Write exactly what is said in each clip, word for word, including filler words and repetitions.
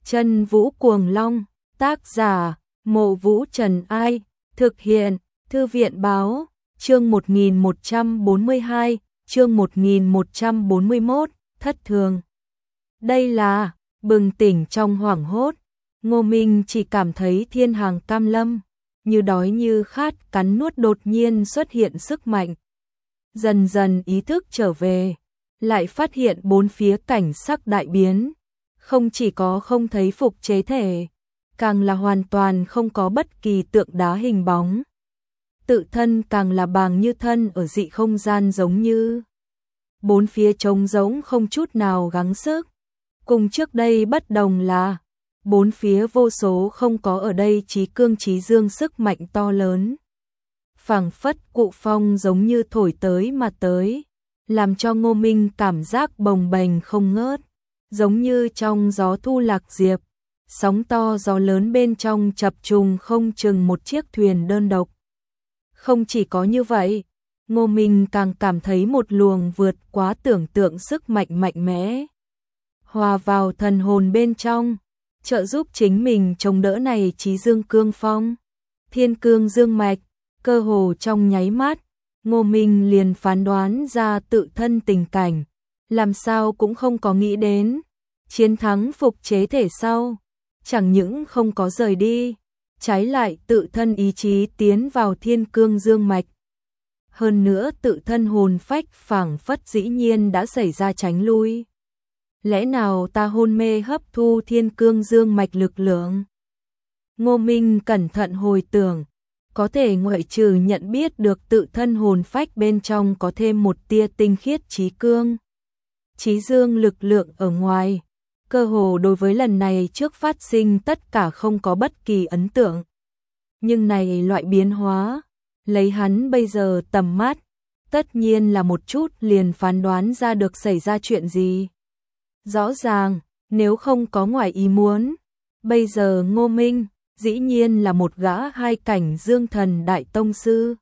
Chân Vũ Cuồng Long, tác giả, Mộ Vũ Trần Ai, thực hiện, Thư viện Báo, chương một nghìn một trăm bốn mươi hai, chương một nghìn một trăm bốn mươi mốt, thất thường. Đây là, bừng tỉnh trong hoảng hốt, Ngô Minh chỉ cảm thấy thiên hàng cam lâm, như đói như khát cắn nuốt đột nhiên xuất hiện sức mạnh. Dần dần ý thức trở về, lại phát hiện bốn phía cảnh sắc đại biến, không chỉ có không thấy phục chế thể, càng là hoàn toàn không có bất kỳ tượng đá hình bóng. Tự thân càng là bàng như thân ở dị không gian giống như. Bốn phía trống rỗng không chút nào gắng sức. Cùng trước đây bất đồng là, bốn phía vô số không có ở đây trí cương trí dương sức mạnh to lớn. Phảng phất cụ phong giống như thổi tới mà tới, làm cho Ngô Minh cảm giác bồng bềnh không ngớt, giống như trong gió thu lạc diệp, sóng to gió lớn bên trong chập trùng không chừng một chiếc thuyền đơn độc. Không chỉ có như vậy, Ngô Minh càng cảm thấy một luồng vượt quá tưởng tượng sức mạnh mạnh mẽ, hòa vào thần hồn bên trong, trợ giúp chính mình chống đỡ này trí dương cương phong, thiên cương dương mạch. Cơ hồ trong nháy mắt, Ngô Minh liền phán đoán ra tự thân tình cảnh, làm sao cũng không có nghĩ đến. Chiến thắng phục chế thể sau, chẳng những không có rời đi, trái lại tự thân ý chí tiến vào thiên cương dương mạch. Hơn nữa tự thân hồn phách phảng phất dĩ nhiên đã xảy ra tránh lui. Lẽ nào ta hôn mê hấp thu thiên cương dương mạch lực lượng? Ngô Minh cẩn thận hồi tưởng, có thể ngoại trừ nhận biết được tự thân hồn phách bên trong có thêm một tia tinh khiết trí cương, trí dương lực lượng ở ngoài, cơ hồ đối với lần này trước phát sinh tất cả không có bất kỳ ấn tượng. Nhưng này loại biến hóa, lấy hắn bây giờ tầm mắt, tất nhiên là một chút liền phán đoán ra được xảy ra chuyện gì. Rõ ràng, nếu không có ngoài ý muốn, bây giờ Ngô Minh dĩ nhiên là một gã hai cảnh dương thần đại tông sư.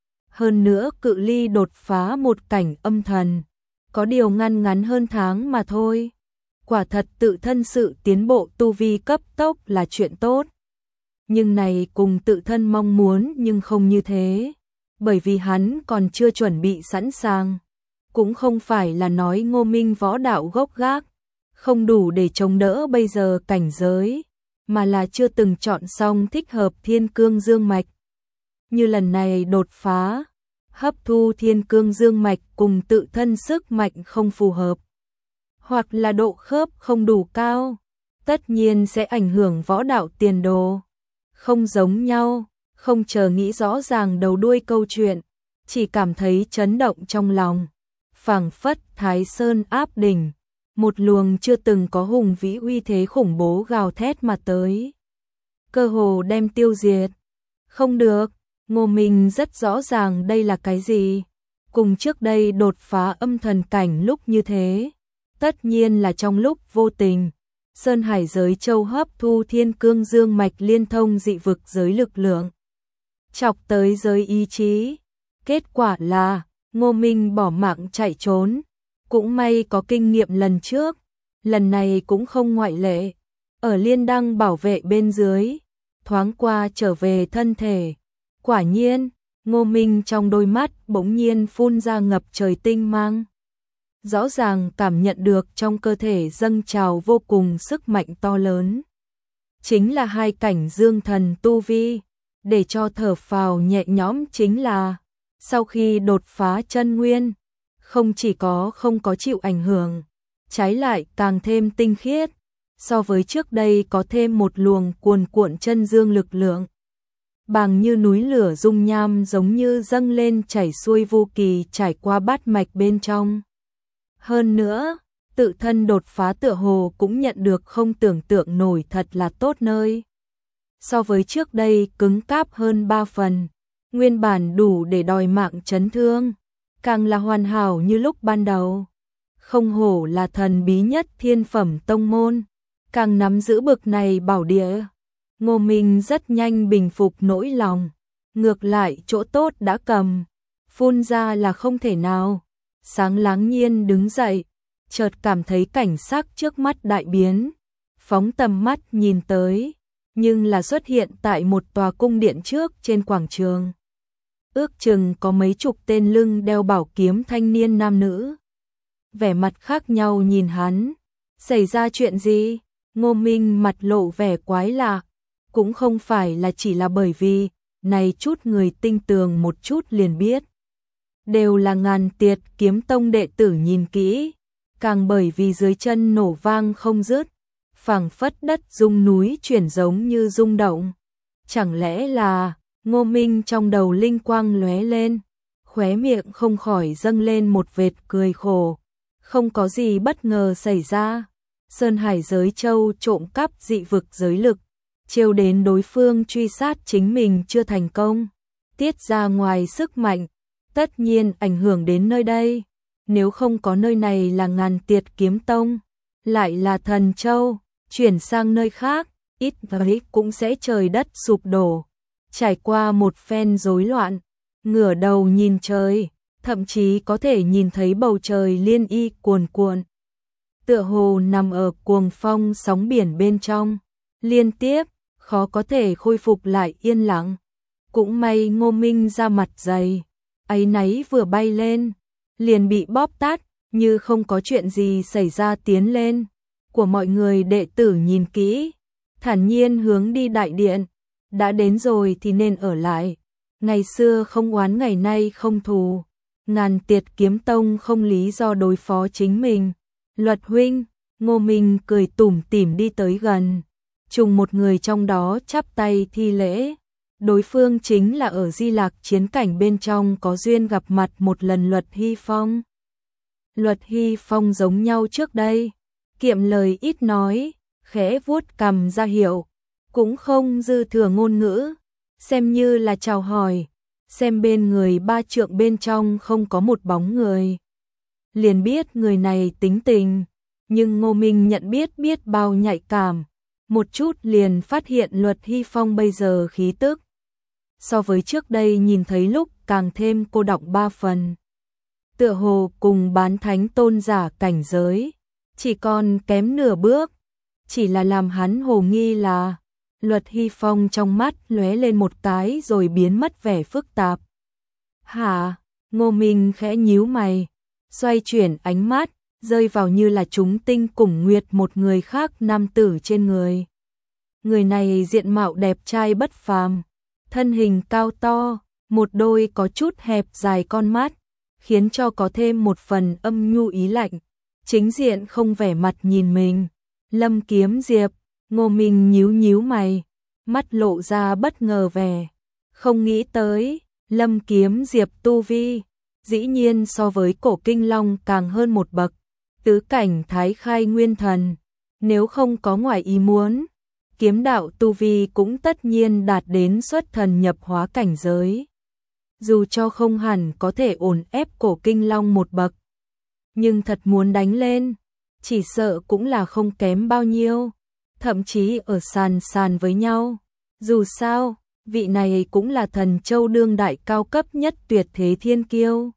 Hơn nữa cự ly đột phá một cảnh âm thần, có điều ngăn ngắn hơn tháng mà thôi. Quả thật tự thân sự tiến bộ tu vi cấp tốc là chuyện tốt. Nhưng này cùng tự thân mong muốn nhưng không như thế. Bởi vì hắn còn chưa chuẩn bị sẵn sàng. Cũng không phải là nói Ngô Minh võ đạo gốc gác, không đủ để chống đỡ bây giờ cảnh giới, mà là chưa từng chọn xong thích hợp thiên cương dương mạch. Như lần này đột phá, hấp thu thiên cương dương mạch cùng tự thân sức mạnh không phù hợp, hoặc là độ khớp không đủ cao, tất nhiên sẽ ảnh hưởng võ đạo tiền đồ. Không giống nhau, không chờ nghĩ rõ ràng đầu đuôi câu chuyện, chỉ cảm thấy chấn động trong lòng, phảng phất Thái Sơn áp đỉnh. Một luồng chưa từng có hùng vĩ uy thế khủng bố gào thét mà tới, cơ hồ đem tiêu diệt. Không được, Ngô Minh rất rõ ràng đây là cái gì. Cùng trước đây đột phá âm thần cảnh lúc như thế, tất nhiên là trong lúc vô tình, Sơn Hải giới châu hấp thu thiên cương dương mạch liên thông dị vực giới lực lượng, chọc tới giới ý chí. Kết quả là, Ngô Minh bỏ mạng chạy trốn. Cũng may có kinh nghiệm lần trước, lần này cũng không ngoại lệ. Ở liên đăng bảo vệ bên dưới, thoáng qua trở về thân thể. Quả nhiên, Ngô Minh trong đôi mắt bỗng nhiên phun ra ngập trời tinh mang. Rõ ràng cảm nhận được trong cơ thể dâng trào vô cùng sức mạnh to lớn. Chính là hai cảnh dương thần tu vi, để cho thở phào nhẹ nhõm chính là, sau khi đột phá chân nguyên, không chỉ có không có chịu ảnh hưởng, trái lại càng thêm tinh khiết, so với trước đây có thêm một luồng cuồn cuộn chân dương lực lượng. Bàng như núi lửa dung nham giống như dâng lên chảy xuôi vô kỳ trải qua bát mạch bên trong. Hơn nữa, tự thân đột phá tựa hồ cũng nhận được không tưởng tượng nổi thật là tốt nơi. So với trước đây cứng cáp hơn ba phần, nguyên bản đủ để đòi mạng chấn thương, càng là hoàn hảo như lúc ban đầu. Không hổ là thần bí nhất thiên phẩm tông môn, càng nắm giữ bực này bảo địa. Ngô Minh rất nhanh bình phục nỗi lòng, ngược lại chỗ tốt đã cầm, phun ra là không thể nào. Sáng láng nhiên đứng dậy, chợt cảm thấy cảnh sắc trước mắt đại biến, phóng tầm mắt nhìn tới, nhưng là xuất hiện tại một tòa cung điện trước trên quảng trường. Ước chừng có mấy chục tên lưng đeo bảo kiếm thanh niên nam nữ. Vẻ mặt khác nhau nhìn hắn. Xảy ra chuyện gì? Ngô Minh mặt lộ vẻ quái lạ. Cũng không phải là chỉ là bởi vì, này chút người tinh tường một chút liền biết. Đều là Ngàn Tiệt Kiếm Tông đệ tử nhìn kỹ. Càng bởi vì dưới chân nổ vang không dứt. Phảng phất đất rung núi chuyển giống như rung động. Chẳng lẽ là... Ngô Minh trong đầu linh quang lóe lên, khóe miệng không khỏi dâng lên một vệt cười khổ. Không có gì bất ngờ xảy ra. Sơn Hải giới châu trộm cắp dị vực giới lực, trêu đến đối phương truy sát chính mình chưa thành công, tiết ra ngoài sức mạnh, tất nhiên ảnh hưởng đến nơi đây. Nếu không có nơi này là Ngàn Tiệt Kiếm Tông, lại là Thần Châu, chuyển sang nơi khác, ít ít cũng sẽ trời đất sụp đổ. Trải qua một phen rối loạn, ngửa đầu nhìn trời, thậm chí có thể nhìn thấy bầu trời liên y cuồn cuộn. Tựa hồ nằm ở cuồng phong sóng biển bên trong, liên tiếp, khó có thể khôi phục lại yên lặng. Cũng may Ngô Minh ra mặt dày, áy náy vừa bay lên, liền bị bóp tát, như không có chuyện gì xảy ra tiến lên. Của mọi người đệ tử nhìn kỹ, thản nhiên hướng đi đại điện. Đã đến rồi thì nên ở lại. Ngày xưa không oán ngày nay không thù. Ngàn Tiệt Kiếm Tông không lý do đối phó chính mình. Luật huynh, Ngô Minh cười tủm tỉm đi tới gần. Trùng một người trong đó chắp tay thi lễ. Đối phương chính là ở Di Lạc chiến cảnh bên trong có duyên gặp mặt một lần Luật Hy Phong. Luật Hy Phong giống nhau trước đây. Kiệm lời ít nói, khẽ vuốt cằm ra hiệu. Cũng không dư thừa ngôn ngữ, xem như là chào hỏi, xem bên người ba trượng bên trong không có một bóng người. Liền biết người này tính tình, nhưng Ngô Minh nhận biết biết bao nhạy cảm, một chút liền phát hiện Luật Hy Phong bây giờ khí tức. So với trước đây nhìn thấy lúc càng thêm cô đọng ba phần. Tựa hồ cùng bán thánh tôn giả cảnh giới, chỉ còn kém nửa bước, chỉ là làm hắn hồ nghi là... Luật Hy Phong trong mắt lóe lên một cái rồi biến mất vẻ phức tạp. Hả? Ngô Minh khẽ nhíu mày, xoay chuyển ánh mắt, rơi vào như là chúng tinh cùng nguyệt một người khác nam tử trên người. Người này diện mạo đẹp trai bất phàm, thân hình cao to, một đôi có chút hẹp dài con mắt, khiến cho có thêm một phần âm nhu ý lạnh. Chính diện không vẻ mặt nhìn mình, Lâm Kiếm Diệp. Ngô Minh nhíu nhíu mày, mắt lộ ra bất ngờ vẻ. Không nghĩ tới, Lâm Kiếm Diệp tu vi, dĩ nhiên so với Cổ Kinh Long càng hơn một bậc, tứ cảnh Thái Khai Nguyên Thần. Nếu không có ngoài ý muốn, kiếm đạo tu vi cũng tất nhiên đạt đến xuất thần nhập hóa cảnh giới. Dù cho không hẳn có thể ổn ép Cổ Kinh Long một bậc, nhưng thật muốn đánh lên, chỉ sợ cũng là không kém bao nhiêu. Thậm chí ở sàn sàn với nhau. Dù sao, vị này cũng là Thần Châu đương đại cao cấp nhất tuyệt thế thiên kiêu.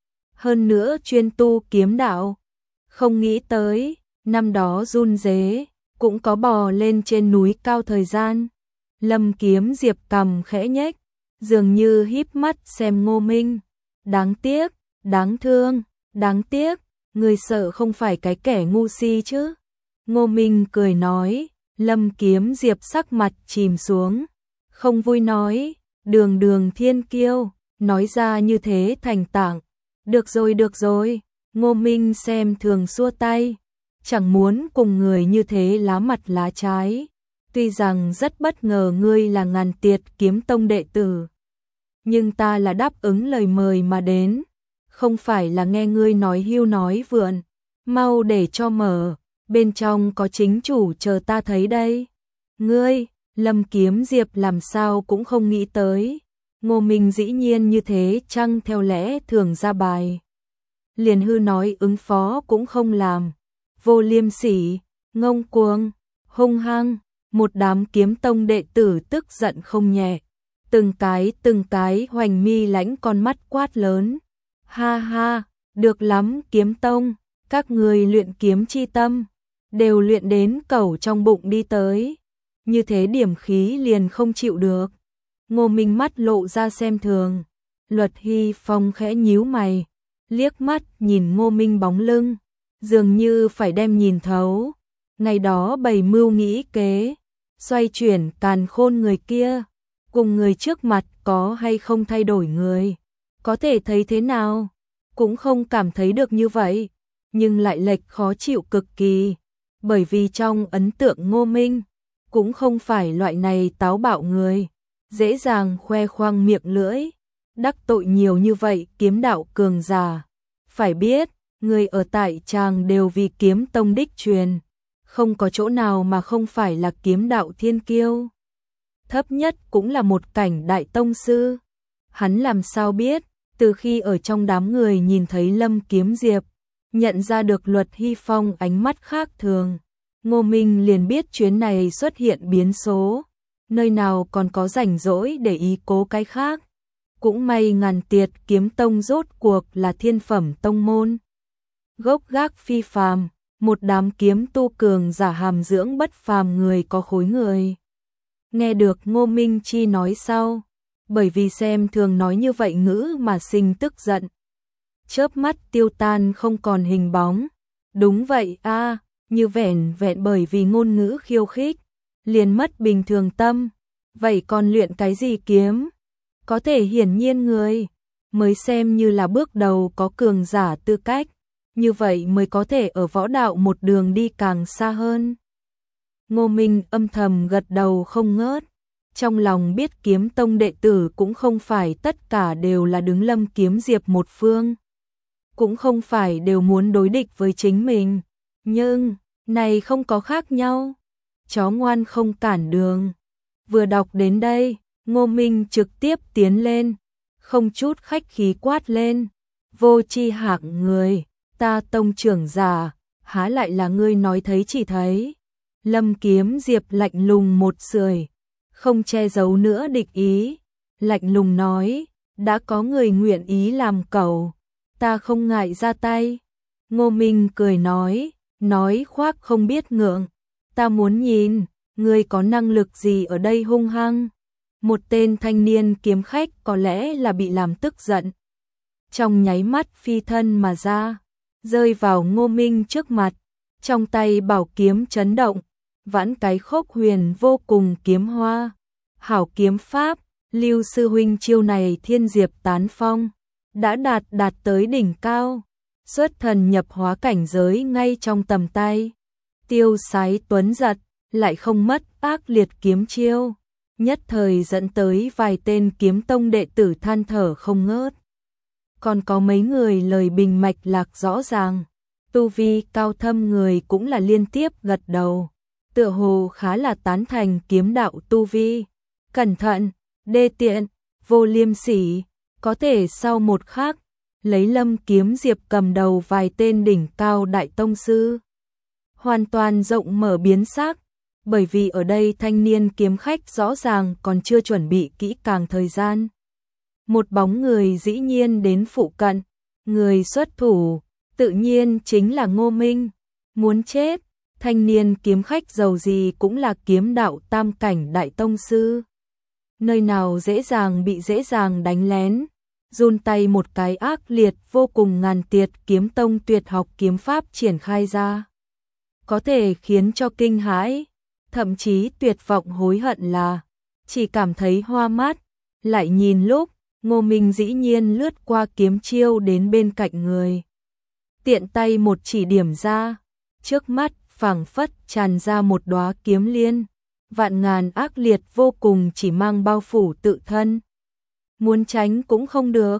Hơn nữa chuyên tu kiếm đạo. Không nghĩ tới, năm đó run rế, cũng có bò lên trên núi cao thời gian. Lâm Kiếm Diệp cằm khẽ nhếch, dường như híp mắt xem Ngô Minh. Đáng tiếc, đáng thương, đáng tiếc, người sợ không phải cái kẻ ngu si chứ. Ngô Minh cười nói. Lâm Kiếm Diệp sắc mặt chìm xuống, không vui nói, đường đường thiên kiêu, nói ra như thế thành tảng. Được rồi được rồi, Ngô Minh xem thường xua tay, chẳng muốn cùng người như thế lá mặt lá trái. Tuy rằng rất bất ngờ ngươi là Ngàn Tiệt Kiếm Tông đệ tử, nhưng ta là đáp ứng lời mời mà đến, không phải là nghe ngươi nói hưu nói vượn, mau để cho mở. Bên trong có chính chủ chờ ta thấy đây. Ngươi, Lâm Kiếm Diệp làm sao cũng không nghĩ tới. Ngô Minh dĩ nhiên như thế chăng theo lẽ thường ra bài. Liền hư nói ứng phó cũng không làm. Vô liêm sỉ, ngông cuồng, hung hăng. Một đám kiếm tông đệ tử tức giận không nhẹ. Từng cái từng cái hoành mi lãnh con mắt quát lớn. Ha ha, được lắm kiếm tông, các người luyện kiếm chi tâm. đều luyện đến cẩu trong bụng đi tới. Như thế điểm khí liền không chịu được. Ngô Minh mắt lộ ra xem thường. Luật Hy Phong khẽ nhíu mày, liếc mắt nhìn Ngô Minh bóng lưng, dường như phải đem nhìn thấu. Ngày đó bày mưu nghĩ kế, xoay chuyển càn khôn người kia, cùng người trước mặt có hay không thay đổi người, có thể thấy thế nào, cũng không cảm thấy được như vậy, nhưng lại lệch khó chịu cực kỳ, bởi vì trong ấn tượng Ngô Minh, cũng không phải loại này táo bạo người, dễ dàng khoe khoang miệng lưỡi, đắc tội nhiều như vậy kiếm đạo cường giả. Phải biết, người ở tại tràng đều vì kiếm tông đích truyền, không có chỗ nào mà không phải là kiếm đạo thiên kiêu. Thấp nhất cũng là một cảnh đại tông sư. Hắn làm sao biết, từ khi ở trong đám người nhìn thấy Lâm Kiếm Diệp, nhận ra được Luật Hy Phong ánh mắt khác thường, Ngô Minh liền biết chuyến này xuất hiện biến số, nơi nào còn có rảnh rỗi để ý cố cái khác. Cũng may Ngàn Tiệt Kiếm Tông rốt cuộc là thiên phẩm tông môn, gốc gác phi phàm, một đám kiếm tu cường giả hàm dưỡng bất phàm người có khối người. Nghe được Ngô Minh Chi nói sau, bởi vì xem thường nói như vậy ngữ mà sinh tức giận. Chớp mắt tiêu tan không còn hình bóng. Đúng vậy a, à, như vẻn vẹn bởi vì ngôn ngữ khiêu khích, liền mất bình thường tâm. Vậy còn luyện cái gì kiếm? Có thể hiển nhiên người mới xem như là bước đầu có cường giả tư cách, như vậy mới có thể ở võ đạo một đường đi càng xa hơn. Ngô Minh âm thầm gật đầu không ngớt, trong lòng biết kiếm tông đệ tử cũng không phải tất cả đều là đứng Lâm Kiếm Diệp một phương, cũng không phải đều muốn đối địch với chính mình, nhưng này không có khác nhau. Chó ngoan không cản đường. Vừa đọc đến đây, Ngô Minh trực tiếp tiến lên, không chút khách khí quát lên, vô tri hạng người, ta tông trưởng giả, há lại là ngươi nói thấy chỉ thấy. Lâm Kiếm Diệp lạnh lùng một sưởi, không che giấu nữa địch ý, lạnh lùng nói, đã có người nguyện ý làm cẩu, ta không ngại ra tay. Ngô Minh cười nói, nói khoác không biết ngượng, ta muốn nhìn, ngươi có năng lực gì ở đây hung hăng. Một tên thanh niên kiếm khách có lẽ là bị làm tức giận, trong nháy mắt phi thân mà ra, rơi vào Ngô Minh trước mặt, trong tay bảo kiếm chấn động, vãn cái khốc huyền vô cùng kiếm hoa, hảo kiếm pháp, Lưu sư huynh chiêu này thiên diệp tán phong, đã đạt đạt tới đỉnh cao, xuất thần nhập hóa cảnh giới ngay trong tầm tay, tiêu sái tuấn giật, lại không mất ác liệt kiếm chiêu, nhất thời dẫn tới vài tên kiếm tông đệ tử than thở không ngớt. Còn có mấy người lời bình mạch lạc rõ ràng, tu vi cao thâm người cũng là liên tiếp gật đầu, tựa hồ khá là tán thành kiếm đạo tu vi. Cẩn thận, đê tiện, vô liêm sỉ, có thể sau một khắc, lấy Lâm Kiếm Diệp cầm đầu vài tên đỉnh cao đại tông sư. Hoàn toàn rộng mở biến sắc, bởi vì ở đây thanh niên kiếm khách rõ ràng còn chưa chuẩn bị kỹ càng thời gian. Một bóng người dĩ nhiên đến phụ cận, người xuất thủ, tự nhiên chính là Ngô Minh. Muốn chết, thanh niên kiếm khách giàu gì cũng là kiếm đạo tam cảnh đại tông sư. Nơi nào dễ dàng bị dễ dàng đánh lén, run tay một cái ác liệt vô cùng Ngàn Tiệt Kiếm Tông tuyệt học kiếm pháp triển khai ra. Có thể khiến cho kinh hãi, thậm chí tuyệt vọng hối hận là, chỉ cảm thấy hoa mắt, lại nhìn lúc, Ngô Minh dĩ nhiên lướt qua kiếm chiêu đến bên cạnh người. Tiện tay một chỉ điểm ra, trước mắt phảng phất tràn ra một đóa kiếm liên, vạn ngàn ác liệt vô cùng chỉ mang bao phủ tự thân. Muốn tránh cũng không được.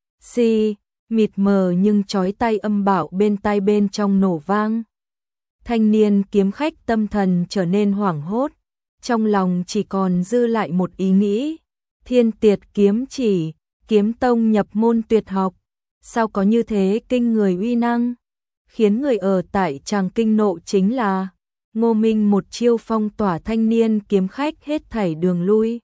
Xì, mịt mờ nhưng chói tai âm bạo bên tai bên trong nổ vang. Thanh niên kiếm khách tâm thần trở nên hoảng hốt, trong lòng chỉ còn dư lại một ý nghĩ, Thiên Tiệt kiếm chỉ, kiếm tông nhập môn tuyệt học, sao có như thế kinh người uy năng, khiến người ở tại tràng kinh nộ chính là Ngô Minh một chiêu phong tỏa thanh niên kiếm khách hết thảy đường lui.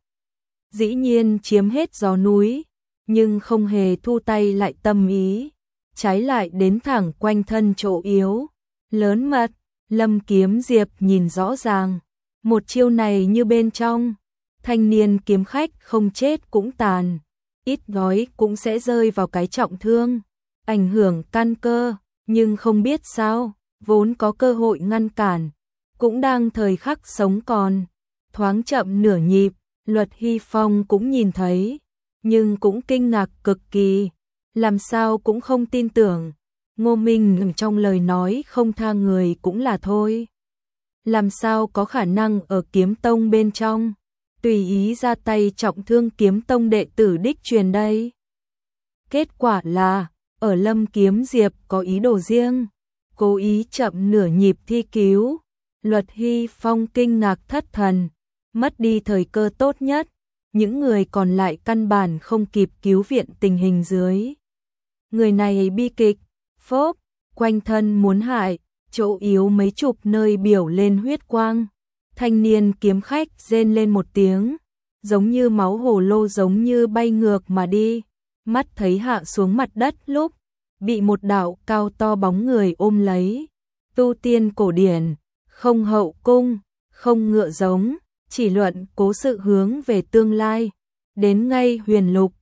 Dĩ nhiên chiếm hết gió núi, nhưng không hề thu tay lại tâm ý, trái lại đến thẳng quanh thân chỗ yếu, lớn mật, Lâm Kiếm Diệp nhìn rõ ràng, một chiêu này như bên trong, thanh niên kiếm khách không chết cũng tàn, ít nói cũng sẽ rơi vào cái trọng thương, ảnh hưởng căn cơ, nhưng không biết sao, vốn có cơ hội ngăn cản, cũng đang thời khắc sống còn, thoáng chậm nửa nhịp, Luật Hy Phong cũng nhìn thấy, nhưng cũng kinh ngạc cực kỳ, làm sao cũng không tin tưởng, Ngô Minh trong lời nói không tha người cũng là thôi. Làm sao có khả năng ở kiếm tông bên trong, tùy ý ra tay trọng thương kiếm tông đệ tử đích truyền đây. Kết quả là, ở Lâm Kiếm Diệp có ý đồ riêng, cố ý chậm nửa nhịp thi cứu, Luật Hy Phong kinh ngạc thất thần, mất đi thời cơ tốt nhất, những người còn lại căn bản không kịp cứu viện tình hình dưới. Người này bi kịch, phốp, quanh thân muốn hại, chỗ yếu mấy chục nơi biểu lên huyết quang. Thanh niên kiếm khách rên lên một tiếng, giống như máu hồ lô giống như bay ngược mà đi, mắt thấy hạ xuống mặt đất lúc, bị một đạo cao to bóng người ôm lấy. Tu tiên cổ điển, không hậu cung, không ngựa giống, chỉ luận cố sự hướng về tương lai, đến ngay huyền lục,